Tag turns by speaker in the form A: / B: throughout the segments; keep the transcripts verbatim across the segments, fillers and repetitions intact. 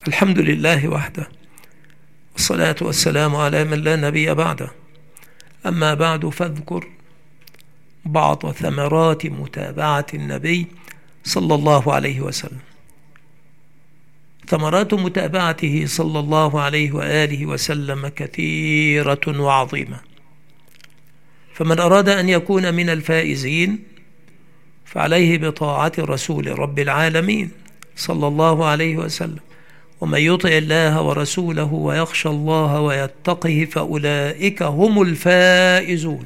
A: الحمد لله وحده، والصلاة والسلام على من لا نبي بعده. أما بعد، فاذكر بعض ثمرات متابعة النبي صلى الله عليه وسلم. ثمرات متابعته صلى الله عليه وآله وسلم كثيرة وعظيمة، فمن أراد أن يكون من الفائزين فعليه بطاعة رسول رب العالمين صلى الله عليه وسلم. ومن يطع الله ورسوله ويخشى الله ويتقه فأولئك هم الفائزون.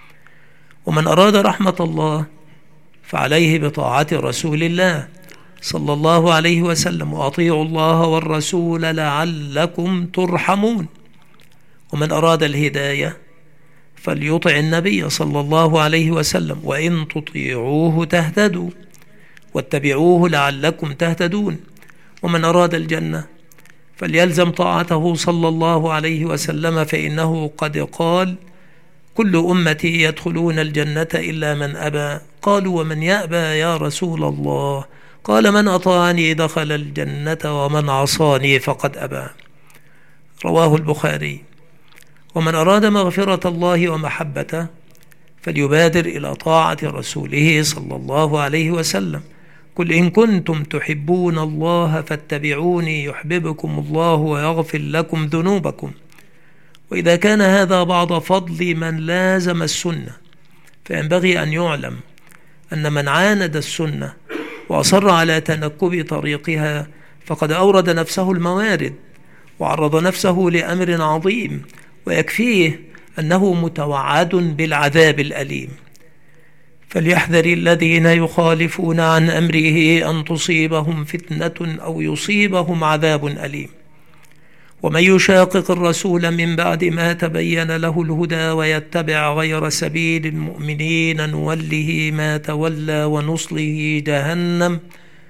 A: ومن أراد رحمة الله فعليه بطاعة رسول الله صلى الله عليه وسلم، وأطيعوا الله والرسول لعلكم ترحمون. ومن أراد الهداية فليطع النبي صلى الله عليه وسلم، وإن تطيعوه تهتدوا، واتبعوه لعلكم تهتدون. ومن أراد الجنة فليلزم طاعته صلى الله عليه وسلم، فإنه قد قال: كل أمتي يدخلون الجنة إلا من أبى. قالوا: ومن يأبى يا رسول الله؟ قال: من أطاعني دخل الجنة، ومن عصاني فقد أبى. رواه البخاري. ومن أراد مغفرة الله ومحبته فليبادر إلى طاعة رسوله صلى الله عليه وسلم. قل إن كنتم تحبون الله فاتبعوني يحببكم الله ويغفر لكم ذنوبكم. وإذا كان هذا بعض فضل من لازم السنة، فينبغي أن يعلم أن من عاند السنة وأصر على تنكب طريقها فقد أورد نفسه الموارد وعرض نفسه لأمر عظيم، ويكفيه أنه متوعد بالعذاب الأليم. فليحذر الذين يخالفون عن أمره أن تصيبهم فتنة أو يصيبهم عذاب أليم. ومن يشاقق الرسول من بعد ما تبين له الهدى ويتبع غير سبيل المؤمنين نوله ما تولى ونصله جهنم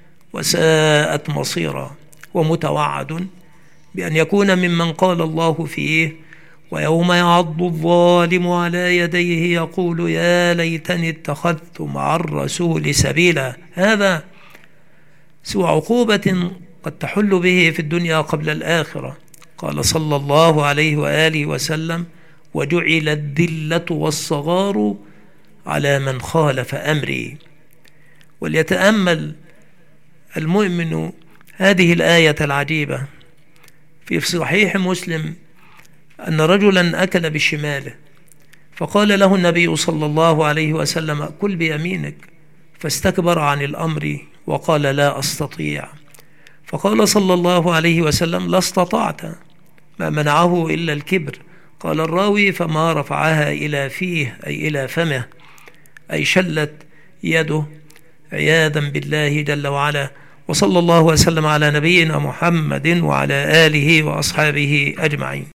A: وساءت مصيرا. ومتوعد بأن يكون ممن قال الله فيه: ويوم يعض الظالم على يديه يقول يا ليتني اتخذت مع الرسول سبيلا. هذا سوى عقوبة قد تحل به في الدنيا قبل الآخرة. قال صلى الله عليه وآله وسلم: وجعل الذلة والصغار على من خالف أمري. وليتأمل المؤمن هذه الآية العجيبة. في صحيح مسلم أن رجلا أكل بشماله، فقال له النبي صلى الله عليه وسلم: كل بيمينك، فاستكبر عن الأمر وقال: لا أستطيع. فقال صلى الله عليه وسلم: لا استطعت، ما منعه إلا الكبر. قال الراوي: فما رفعها إلى فيه، أي إلى فمه، أي شلت يده عياذا بالله جل وعلا. وصلى الله وسلم على نبينا محمد وعلى آله وأصحابه أجمعين.